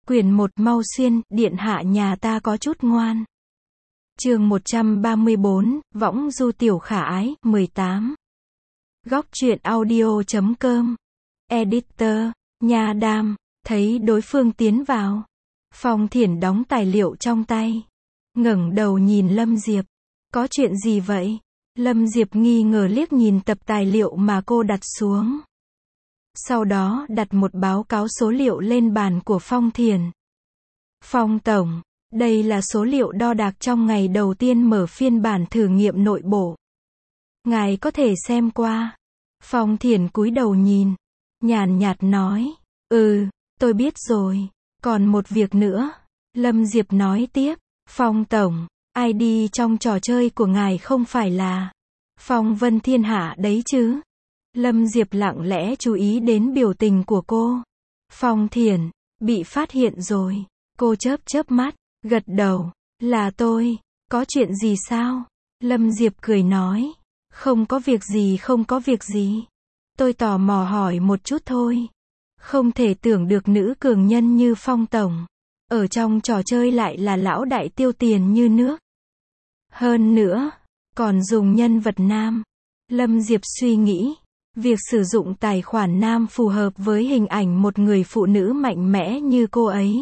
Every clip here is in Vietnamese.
Quyển 1 mau xuyên, điện hạ nhà ta có chút ngoan. Chương 134, Võng du tiểu khả ái, 18. Góc truyện audio.com. Editor, Nha Đam, thấy đối phương tiến vào. Phong Thiển đóng tài liệu trong tay. Ngẩng đầu nhìn Lâm Diệp. Có chuyện gì vậy? Lâm Diệp nghi ngờ liếc nhìn tập tài liệu mà cô đặt xuống. Sau đó đặt một báo cáo số liệu lên bàn của Phong Thiển. Phong Tổng, đây là số liệu đo đạc trong ngày đầu tiên mở phiên bản thử nghiệm nội bộ. Ngài có thể xem qua. Phong Thiển cúi đầu nhìn, nhàn nhạt nói, tôi biết rồi. Còn một việc nữa. Lâm Diệp nói tiếp, Phong Tổng, ID trong trò chơi của ngài không phải là Phong Vân Thiên Hạ đấy chứ? Lâm Diệp lặng lẽ chú ý đến biểu tình của cô. Phong Thiển, bị phát hiện rồi. Cô chớp mắt, gật đầu, là tôi. Có chuyện gì sao? Lâm Diệp cười nói, không có việc gì. Tôi tò mò hỏi một chút thôi. Không thể tưởng được nữ cường nhân như Phong Tổng, ở trong trò chơi lại là lão đại tiêu tiền như nước. Hơn nữa, còn dùng nhân vật nam. Lâm Diệp suy nghĩ, việc sử dụng tài khoản nam phù hợp với hình ảnh một người phụ nữ mạnh mẽ như cô ấy.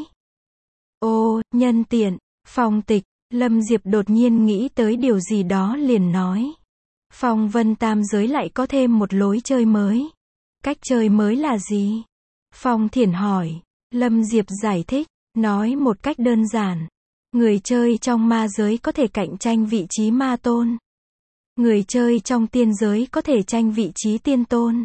Ô, nhân tiện, Phong Tịch, Lâm Diệp đột nhiên nghĩ tới điều gì đó liền nói. Phong Vân Tam Giới lại có thêm một lối chơi mới. Cách chơi mới là gì? Phong Thiển hỏi. Lâm Diệp giải thích, nói một cách đơn giản. Người chơi trong ma giới có thể cạnh tranh vị trí ma tôn. Người chơi trong tiên giới có thể tranh vị trí tiên tôn.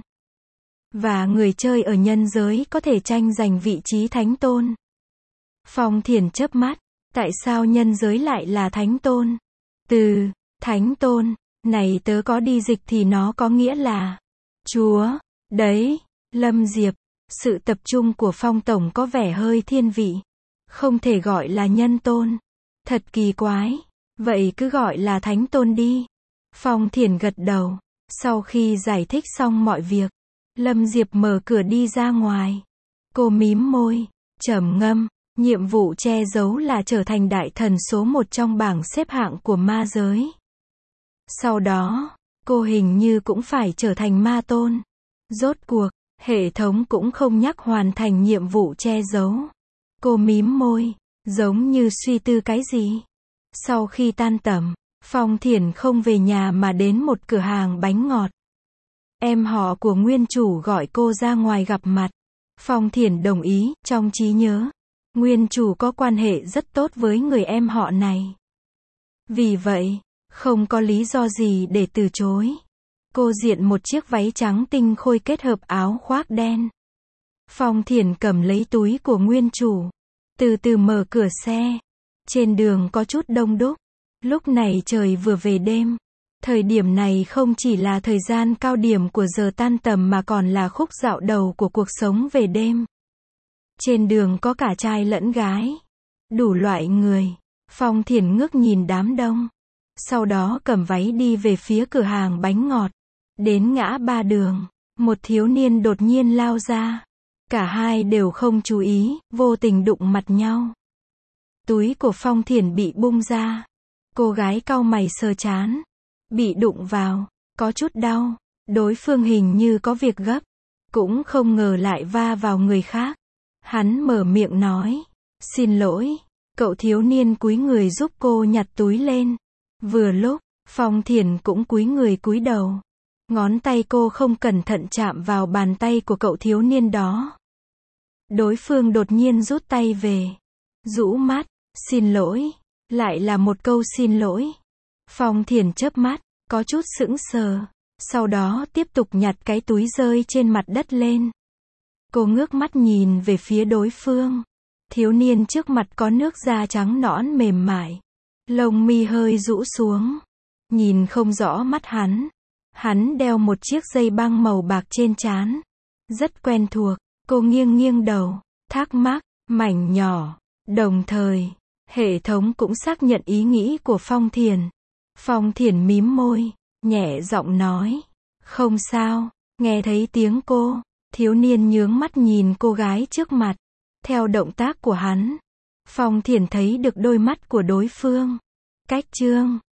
Và người chơi ở nhân giới có thể tranh giành vị trí thánh tôn. Phong Thiển chớp mắt, tại sao nhân giới lại là thánh tôn? Từ thánh tôn này tớ có đi dịch thì nó có nghĩa là Chúa. Đấy, Lâm Diệp, sự tập trung của Phong Tổng có vẻ hơi thiên vị. Không thể gọi là nhân tôn. Thật kỳ quái. Vậy cứ gọi là thánh tôn đi. Phong Thiển gật đầu. Sau khi giải thích xong mọi việc, Lâm Diệp mở cửa đi ra ngoài. Cô mím môi, trầm ngâm. Nhiệm vụ che giấu là trở thành đại thần số 1 trong bảng xếp hạng của ma giới. Sau đó, cô hình như cũng phải trở thành ma tôn. Rốt cuộc, hệ thống cũng không nhắc hoàn thành nhiệm vụ che giấu. Cô mím môi, giống như suy tư cái gì. Sau khi tan tầm, Phong Thiển không về nhà mà đến một cửa hàng bánh ngọt. Em họ của nguyên chủ gọi cô ra ngoài gặp mặt. Phong Thiển đồng ý, trong trí nhớ, nguyên chủ có quan hệ rất tốt với người em họ này. Vì vậy, không có lý do gì để từ chối. Cô diện một chiếc váy trắng tinh khôi kết hợp áo khoác đen. Phong Thiển cầm lấy túi của nguyên chủ, từ từ mở cửa xe. Trên đường có chút đông đúc. Lúc này trời vừa về đêm. Thời điểm này không chỉ là thời gian cao điểm của giờ tan tầm mà còn là khúc dạo đầu của cuộc sống về đêm. Trên đường có cả trai lẫn gái, đủ loại người. Phong Thiển ngước nhìn đám đông. Sau đó cầm váy đi về phía cửa hàng bánh ngọt. Đến ngã ba đường, một thiếu niên đột nhiên lao ra. Cả hai đều không chú ý, vô tình đụng mặt nhau. Túi của Phong Thiển bị bung ra. Cô gái cau mày sờ trán. Bị đụng vào, có chút đau. Đối phương hình như có việc gấp, cũng không ngờ lại va vào người khác. Hắn mở miệng nói, xin lỗi. Cậu thiếu niên cúi người giúp cô nhặt túi lên. Vừa lúc, Phong Thiển cũng cúi người cúi đầu. Ngón tay cô không cẩn thận chạm vào bàn tay của cậu thiếu niên đó. Đối phương đột nhiên rút tay về. Rũ mắt, xin lỗi. Lại là một câu xin lỗi. Phong Thiển chớp mắt, có chút sững sờ. Sau đó tiếp tục nhặt cái túi rơi trên mặt đất lên. Cô ngước mắt nhìn về phía đối phương. Thiếu niên trước mặt có nước da trắng nõn mềm mại. Lông mi hơi rũ xuống. Nhìn không rõ mắt hắn. Hắn đeo một chiếc dây băng màu bạc trên trán. Rất quen thuộc. Cô nghiêng đầu, thắc mắc, mảnh nhỏ. Đồng thời, hệ thống cũng xác nhận ý nghĩ của Phong Thiển. Phong Thiển mím môi, nhẹ giọng nói. Không sao. Nghe thấy tiếng cô, thiếu niên nhướng mắt nhìn cô gái trước mặt. Theo động tác của hắn, Phong Thiển thấy được đôi mắt của đối phương. Cách chương